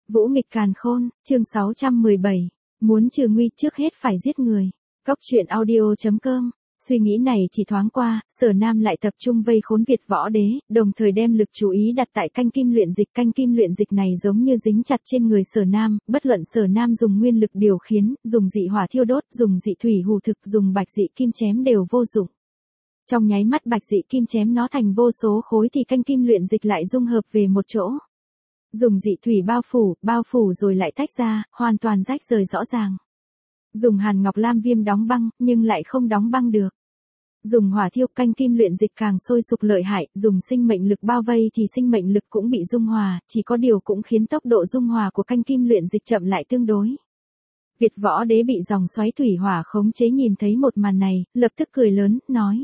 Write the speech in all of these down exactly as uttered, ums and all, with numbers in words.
Vũ nghịch càn khôn, chương sáu trăm mười bảy. Muốn trừ nguy trước hết phải giết người. Cóc truyện audio chấm com. Suy nghĩ này chỉ thoáng qua, Sở Nam lại tập trung vây khốn Việt Võ Đế, đồng thời đem lực chú ý đặt tại canh kim luyện dịch. Canh kim luyện dịch này giống như dính chặt trên người Sở Nam, bất luận Sở Nam dùng nguyên lực điều khiến, dùng dị hỏa thiêu đốt, dùng dị thủy hù thực, dùng bạch dị kim chém đều vô dụng. Trong nháy mắt bạch dị kim chém nó thành vô số khối thì canh kim luyện dịch lại dung hợp về một chỗ. Dùng dị thủy bao phủ, bao phủ rồi lại tách ra, hoàn toàn rách rời rõ ràng. Dùng hàn ngọc lam viêm đóng băng, nhưng lại không đóng băng được. Dùng hỏa thiêu, canh kim luyện dịch càng sôi sục lợi hại, dùng sinh mệnh lực bao vây thì sinh mệnh lực cũng bị dung hòa, chỉ có điều cũng khiến tốc độ dung hòa của canh kim luyện dịch chậm lại tương đối. Việt Võ Đế bị dòng xoáy thủy hỏa khống chế nhìn thấy một màn này, lập tức cười lớn, nói: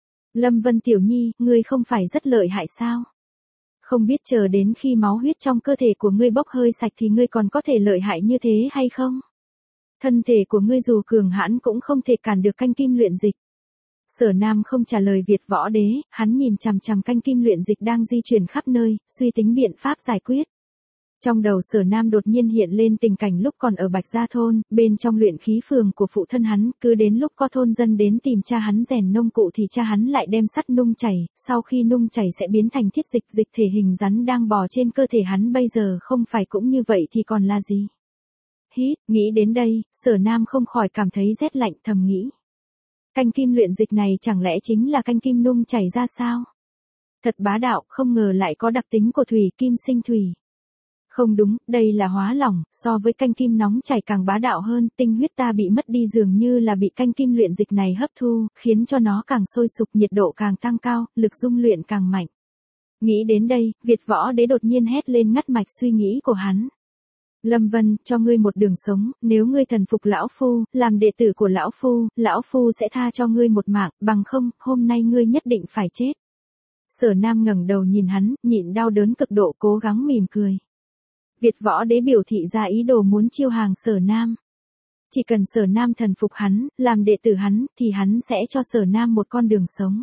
Lâm Vân tiểu nhi, ngươi không phải rất lợi hại sao? Không biết chờ đến khi máu huyết trong cơ thể của ngươi bốc hơi sạch thì ngươi còn có thể lợi hại như thế hay không? Thân thể của ngươi dù cường hãn cũng không thể cản được canh kim luyện dịch. Sở Nam không trả lời Việt Võ Đế, hắn nhìn chằm chằm canh kim luyện dịch đang di chuyển khắp nơi, suy tính biện pháp giải quyết. Trong đầu Sở Nam đột nhiên hiện lên tình cảnh lúc còn ở Bạch Gia thôn, bên trong luyện khí phường của phụ thân hắn, cứ đến lúc có thôn dân đến tìm cha hắn rèn nông cụ thì cha hắn lại đem sắt nung chảy, sau khi nung chảy sẽ biến thành thiết dịch, dịch thể hình rắn đang bò trên cơ thể hắn bây giờ không phải cũng như vậy thì còn là gì? Hít, nghĩ đến đây, Sở Nam không khỏi cảm thấy rét lạnh, thầm nghĩ. Canh kim luyện dịch này chẳng lẽ chính là canh kim nung chảy ra sao? Thật bá đạo, không ngờ lại có đặc tính của thủy kim sinh thủy. Không đúng, đây là hóa lỏng, so với canh kim nóng chảy càng bá đạo hơn, tinh huyết ta bị mất đi dường như là bị canh kim luyện dịch này hấp thu, khiến cho nó càng sôi sục, nhiệt độ càng tăng cao, lực dung luyện càng mạnh. Nghĩ đến đây, Việt Võ Đế đột nhiên hét lên ngắt mạch suy nghĩ của hắn. Lâm Vân, cho ngươi một đường sống, nếu ngươi thần phục lão phu, làm đệ tử của lão phu, lão phu sẽ tha cho ngươi một mạng, bằng không, hôm nay ngươi nhất định phải chết. Sở Nam ngẩng đầu nhìn hắn, nhịn đau đớn cực độ cố gắng mỉm cười. Việt Võ Đế biểu thị ra ý đồ muốn chiêu hàng Sở Nam. Chỉ cần Sở Nam thần phục hắn, làm đệ tử hắn, thì hắn sẽ cho Sở Nam một con đường sống.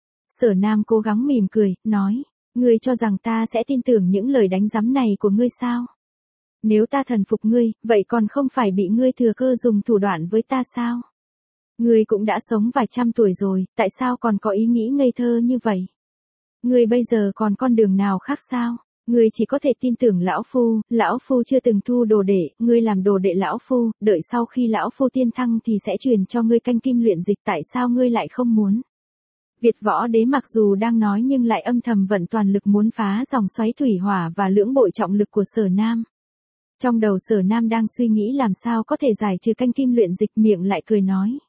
Sở Nam cố gắng mỉm cười, nói, ngươi cho rằng ta sẽ tin tưởng những lời đánh giám này của ngươi sao? Nếu ta thần phục ngươi, vậy còn không phải bị ngươi thừa cơ dùng thủ đoạn với ta sao? Ngươi cũng đã sống vài trăm tuổi rồi, tại sao còn có ý nghĩ ngây thơ như vậy? Ngươi bây giờ còn con đường nào khác sao? Ngươi chỉ có thể tin tưởng lão phu, lão phu chưa từng thu đồ đệ, ngươi làm đồ đệ lão phu, đợi sau khi lão phu tiên thăng thì sẽ truyền cho ngươi canh kim luyện dịch, tại sao ngươi lại không muốn? Việt Võ Đế mặc dù đang nói nhưng lại âm thầm vận toàn lực muốn phá dòng xoáy thủy hỏa và lưỡng bội trọng lực của Sở Nam. Trong đầu Sở Nam đang suy nghĩ làm sao có thể giải trừ canh kim luyện dịch, miệng lại cười nói.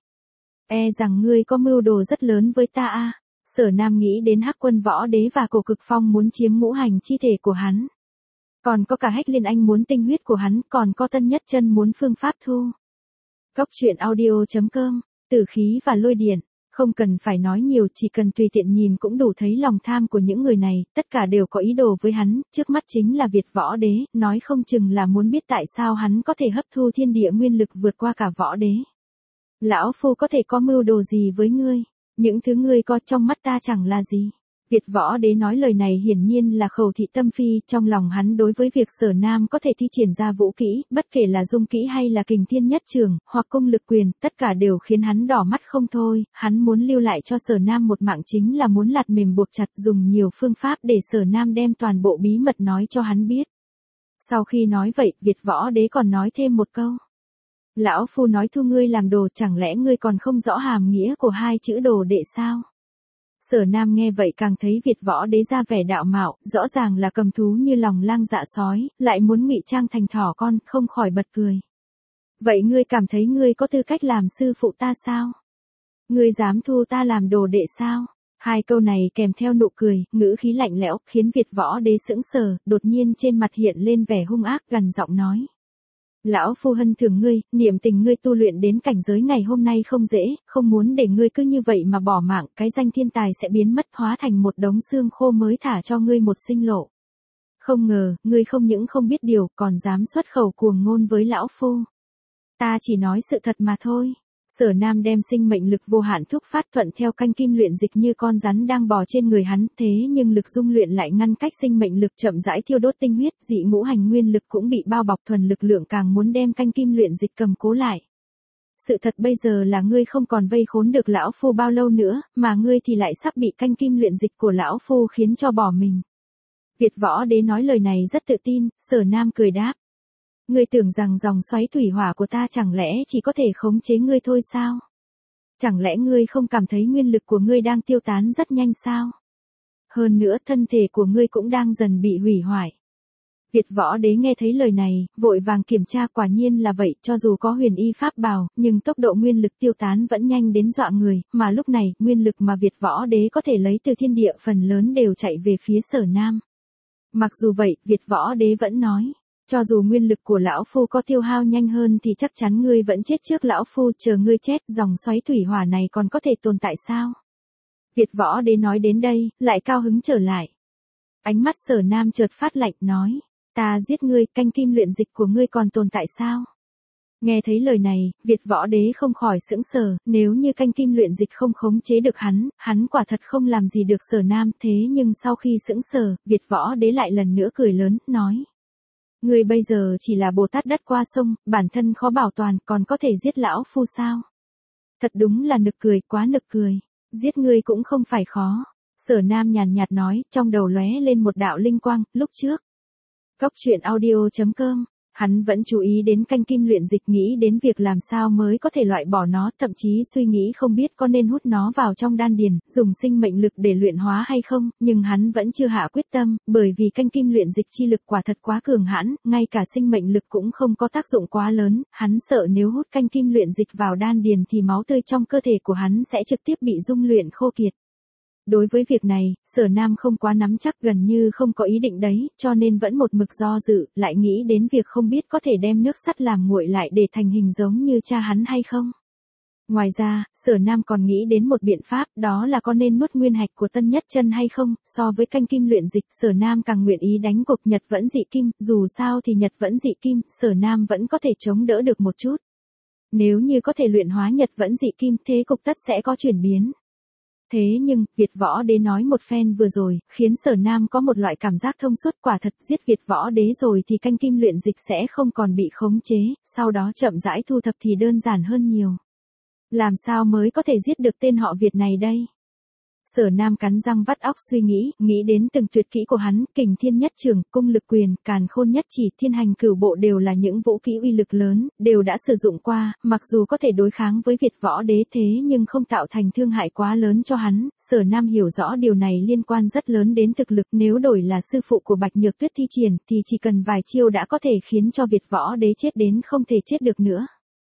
E rằng ngươi có mưu đồ rất lớn với ta a. Sở Nam nghĩ đến Hắc Quân Võ Đế và Cổ Cực Phong muốn chiếm ngũ hành chi thể của hắn. Còn có cả Hách Liên Anh muốn tinh huyết của hắn, còn có Tân Nhất Chân muốn phương pháp thu. Cóc truyện audio chấm com, tử khí và lôi điện. Không cần phải nói nhiều, chỉ cần tùy tiện nhìn cũng đủ thấy lòng tham của những người này, tất cả đều có ý đồ với hắn, trước mắt chính là Việt Võ Đế, nói không chừng là muốn biết tại sao hắn có thể hấp thu thiên địa nguyên lực vượt qua cả Võ Đế. Lão phu có thể có mưu đồ gì với ngươi? Những thứ ngươi có trong mắt ta chẳng là gì. Việt Võ Đế nói lời này hiển nhiên là khẩu thị tâm phi, trong lòng hắn đối với việc Sở Nam có thể thi triển ra vũ kỹ, bất kể là dung kỹ hay là kình thiên nhất trường, hoặc công lực quyền, tất cả đều khiến hắn đỏ mắt không thôi, hắn muốn lưu lại cho Sở Nam một mạng chính là muốn lạt mềm buộc chặt, dùng nhiều phương pháp để Sở Nam đem toàn bộ bí mật nói cho hắn biết. Sau khi nói vậy, Việt Võ Đế còn nói thêm một câu. Lão phu nói thu ngươi làm đồ, chẳng lẽ ngươi còn không rõ hàm nghĩa của hai chữ đồ đệ sao? Sở Nam nghe vậy càng thấy Việt Võ Đế ra vẻ đạo mạo, rõ ràng là cầm thú như lòng lang dạ sói, lại muốn ngụy trang thành thỏ con, không khỏi bật cười. Vậy ngươi cảm thấy ngươi có tư cách làm sư phụ ta sao? Ngươi dám thu ta làm đồ đệ sao? Hai câu này kèm theo nụ cười, ngữ khí lạnh lẽo, khiến Việt Võ Đế sững sờ, đột nhiên trên mặt hiện lên vẻ hung ác, gằn giọng nói. Lão phu hân thưởng ngươi, niệm tình ngươi tu luyện đến cảnh giới ngày hôm nay không dễ, không muốn để ngươi cứ như vậy mà bỏ mạng, cái danh thiên tài sẽ biến mất hóa thành một đống xương khô mới thả cho ngươi một sinh lộ. Không ngờ, ngươi không những không biết điều, còn dám xuất khẩu cuồng ngôn với lão phu. Ta chỉ nói sự thật mà thôi. Sở Nam đem sinh mệnh lực vô hạn thúc phát thuận theo canh kim luyện dịch như con rắn đang bò trên người hắn, thế nhưng lực dung luyện lại ngăn cách sinh mệnh lực chậm rãi thiêu đốt tinh huyết, dị ngũ hành nguyên lực cũng bị bao bọc thuần lực lượng càng muốn đem canh kim luyện dịch cầm cố lại. Sự thật bây giờ là ngươi không còn vây khốn được lão phu bao lâu nữa, mà ngươi thì lại sắp bị canh kim luyện dịch của lão phu khiến cho bỏ mình. Việt Võ Đế nói lời này rất tự tin, Sở Nam cười đáp. Ngươi tưởng rằng dòng xoáy thủy hỏa của ta chẳng lẽ chỉ có thể khống chế ngươi thôi sao? Chẳng lẽ ngươi không cảm thấy nguyên lực của ngươi đang tiêu tán rất nhanh sao? Hơn nữa thân thể của ngươi cũng đang dần bị hủy hoại. Việt Võ Đế nghe thấy lời này, vội vàng kiểm tra, quả nhiên là vậy, cho dù có huyền y pháp bào, nhưng tốc độ nguyên lực tiêu tán vẫn nhanh đến dọa người, mà lúc này, nguyên lực mà Việt Võ Đế có thể lấy từ thiên địa phần lớn đều chạy về phía Sở Nam. Mặc dù vậy, Việt Võ Đế vẫn nói, cho dù nguyên lực của lão phu có tiêu hao nhanh hơn thì chắc chắn ngươi vẫn chết trước lão phu, chờ ngươi chết, dòng xoáy thủy hỏa này còn có thể tồn tại sao? Việt Võ Đế nói đến đây, lại cao hứng trở lại. Ánh mắt Sở Nam chợt phát lạnh, nói, ta giết ngươi, canh kim luyện dịch của ngươi còn tồn tại sao? Nghe thấy lời này, Việt Võ Đế không khỏi sững sờ, nếu như canh kim luyện dịch không khống chế được hắn, hắn quả thật không làm gì được Sở Nam, thế nhưng sau khi sững sờ, Việt Võ Đế lại lần nữa cười lớn, nói. Ngươi bây giờ chỉ là Bồ Tát đất qua sông, bản thân khó bảo toàn, còn có thể giết lão phu sao? Thật đúng là nực cười, quá nực cười. Giết ngươi cũng không phải khó. Sở Nam nhàn nhạt nói, trong đầu lóe lên một đạo linh quang, lúc trước. Cốc truyện audio chấm com, hắn vẫn chú ý đến canh kim luyện dịch, nghĩ đến việc làm sao mới có thể loại bỏ nó, thậm chí suy nghĩ không biết có nên hút nó vào trong đan điền, dùng sinh mệnh lực để luyện hóa hay không, nhưng hắn vẫn chưa hạ quyết tâm, bởi vì canh kim luyện dịch chi lực quả thật quá cường hãn, ngay cả sinh mệnh lực cũng không có tác dụng quá lớn, hắn sợ nếu hút canh kim luyện dịch vào đan điền thì máu tươi trong cơ thể của hắn sẽ trực tiếp bị dung luyện khô kiệt. Đối với việc này, Sở Nam không quá nắm chắc, gần như không có ý định đấy, cho nên vẫn một mực do dự, lại nghĩ đến việc không biết có thể đem nước sắt làm nguội lại để thành hình giống như cha hắn hay không. Ngoài ra, Sở Nam còn nghĩ đến một biện pháp, đó là có nên nuốt nguyên hạch của Tân Nhất Chân hay không, so với canh kim luyện dịch, Sở Nam càng nguyện ý đánh cuộc Nhật vẫn dị kim, dù sao thì Nhật vẫn dị kim, Sở Nam vẫn có thể chống đỡ được một chút. Nếu như có thể luyện hóa Nhật vẫn dị kim, thế cục tất sẽ có chuyển biến. Thế nhưng, Việt Võ Đế nói một phen vừa rồi, khiến Sở Nam có một loại cảm giác thông suốt, quả thật giết Việt Võ Đế rồi thì canh kim luyện dịch sẽ không còn bị khống chế, sau đó chậm rãi thu thập thì đơn giản hơn nhiều. Làm sao mới có thể giết được tên họ Việt này đây? Sở Nam cắn răng vắt óc suy nghĩ, nghĩ đến từng tuyệt kỹ của hắn, kình thiên nhất trường, cung lực quyền, càn khôn nhất chỉ, thiên hành cửu bộ đều là những vũ kỹ uy lực lớn, đều đã sử dụng qua, mặc dù có thể đối kháng với Việt Võ Đế thế nhưng không tạo thành thương hại quá lớn cho hắn. Sở Nam hiểu rõ điều này liên quan rất lớn đến thực lực, nếu đổi là sư phụ của Bạch Nhược Tuyết thi triển thì chỉ cần vài chiêu đã có thể khiến cho Việt Võ Đế chết đến không thể chết được nữa.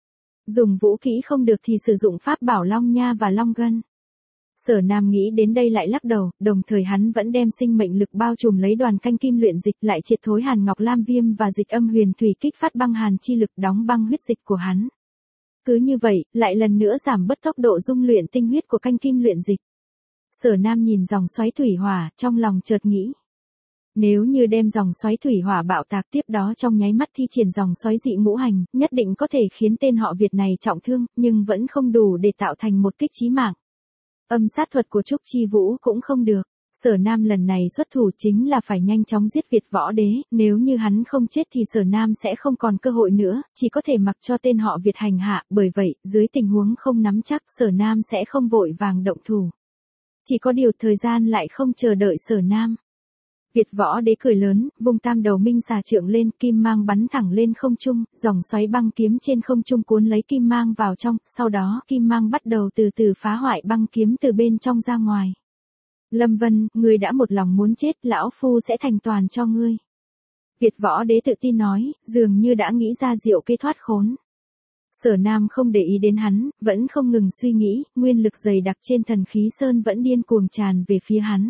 Dùng vũ kỹ không được thì sử dụng pháp bảo Long Nha và Long Gân. Sở Nam nghĩ đến đây lại lắc đầu, đồng thời hắn vẫn đem sinh mệnh lực bao trùm lấy đoàn canh kim luyện dịch, lại triệt thối Hàn Ngọc Lam Viêm và dịch âm huyền thủy kích phát băng hàn chi lực, đóng băng huyết dịch của hắn. Cứ như vậy, lại lần nữa giảm bớt tốc độ dung luyện tinh huyết của canh kim luyện dịch. Sở Nam nhìn dòng xoáy thủy hỏa, trong lòng chợt nghĩ. Nếu như đem dòng xoáy thủy hỏa bạo tạc tiếp đó trong nháy mắt thi triển dòng xoáy dị ngũ hành, nhất định có thể khiến tên họ Việt này trọng thương, nhưng vẫn không đủ để tạo thành một kích chí mạng. Âm sát thuật của Trúc Chi Vũ cũng không được. Sở Nam lần này xuất thủ chính là phải nhanh chóng giết Việt Võ Đế, nếu như hắn không chết thì Sở Nam sẽ không còn cơ hội nữa, chỉ có thể mặc cho tên họ Việt hành hạ, bởi vậy, dưới tình huống không nắm chắc, Sở Nam sẽ không vội vàng động thủ. Chỉ có điều thời gian lại không chờ đợi Sở Nam. Việt Võ Đế cười lớn, vung tam đầu minh xà trượng lên, kim mang bắn thẳng lên không trung, dòng xoáy băng kiếm trên không trung cuốn lấy kim mang vào trong, sau đó kim mang bắt đầu từ từ phá hoại băng kiếm từ bên trong ra ngoài. Lâm Vân, ngươi đã một lòng muốn chết, lão phu sẽ thành toàn cho ngươi. Việt Võ Đế tự tin nói, dường như đã nghĩ ra diệu kế thoát khốn. Sở Nam không để ý đến hắn, vẫn không ngừng suy nghĩ, nguyên lực dày đặc trên thần khí sơn vẫn điên cuồng tràn về phía hắn.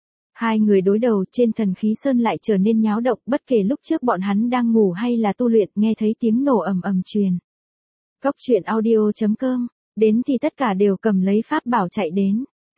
Hai người đối đầu, trên thần khí sơn lại trở nên nháo động, bất kể lúc trước bọn hắn đang ngủ hay là tu luyện, nghe thấy tiếng nổ ầm ầm truyền. Cốc truyện audio chấm com, đến thì tất cả đều cầm lấy pháp bảo chạy đến.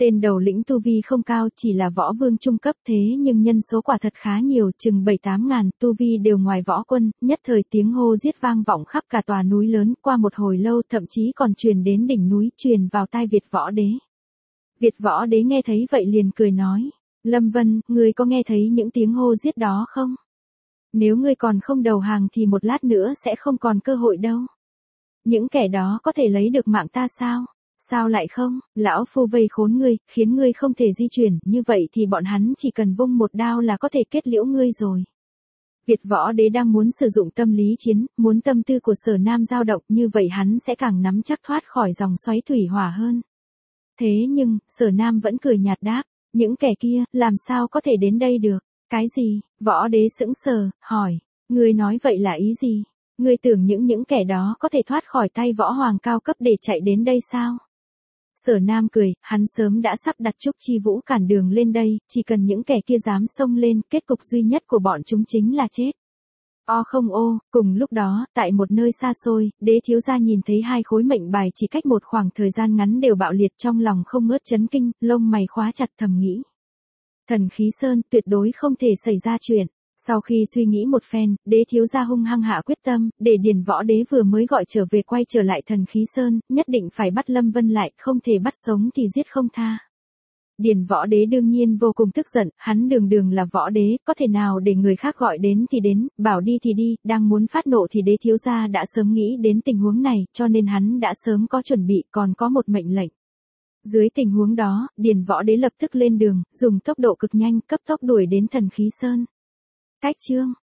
Tên đầu lĩnh tu vi không cao, chỉ là võ vương trung cấp, thế nhưng nhân số quả thật khá nhiều, chừng bảy tám ngàn, tu vi đều ngoài võ quân, nhất thời tiếng hô giết vang vọng khắp cả tòa núi lớn, qua một hồi lâu thậm chí còn truyền đến đỉnh núi, truyền vào tai Việt võ đế. Việt võ đế nghe thấy vậy liền cười nói, Lâm Vân, ngươi có nghe thấy những tiếng hô giết đó không? Nếu ngươi còn không đầu hàng thì một lát nữa sẽ không còn cơ hội đâu. Những kẻ đó có thể lấy được mạng ta sao? Sao lại không? Lão phu vây khốn ngươi, khiến ngươi không thể di chuyển, như vậy thì bọn hắn chỉ cần vung một đao là có thể kết liễu ngươi rồi. Việt võ đế đang muốn sử dụng tâm lý chiến, muốn tâm tư của Sở Nam dao động, như vậy hắn sẽ càng nắm chắc thoát khỏi dòng xoáy thủy hỏa hơn. Thế nhưng, Sở Nam vẫn cười nhạt đáp, những kẻ kia, làm sao có thể đến đây được? Cái gì? Võ đế sững sờ, hỏi, ngươi nói vậy là ý gì? Ngươi tưởng những những kẻ đó có thể thoát khỏi tay võ hoàng cao cấp để chạy đến đây sao? Sở Nam cười, hắn sớm đã sắp đặt Trúc Chi Vũ cản đường lên đây, chỉ cần những kẻ kia dám xông lên, kết cục duy nhất của bọn chúng chính là chết. O không ô, cùng lúc đó, tại một nơi xa xôi, đế thiếu gia nhìn thấy hai khối mệnh bài chỉ cách một khoảng thời gian ngắn đều bạo liệt, trong lòng không ngớt chấn kinh, lông mày khóa chặt thầm nghĩ. Thần khí sơn, tuyệt đối không thể xảy ra chuyện. Sau khi suy nghĩ một phen, đế thiếu gia hung hăng hạ quyết tâm, để Điền võ đế vừa mới gọi trở về quay trở lại thần khí sơn, nhất định phải bắt Lâm Vân lại, không thể bắt sống thì giết không tha. Điền võ đế đương nhiên vô cùng tức giận, hắn đường đường là võ đế, có thể nào để người khác gọi đến thì đến, bảo đi thì đi, đang muốn phát nộ thì đế thiếu gia đã sớm nghĩ đến tình huống này, cho nên hắn đã sớm có chuẩn bị, còn có một mệnh lệnh. Dưới tình huống đó, Điền võ đế lập tức lên đường, dùng tốc độ cực nhanh, cấp tốc đuổi đến thần khí sơn. Cách chương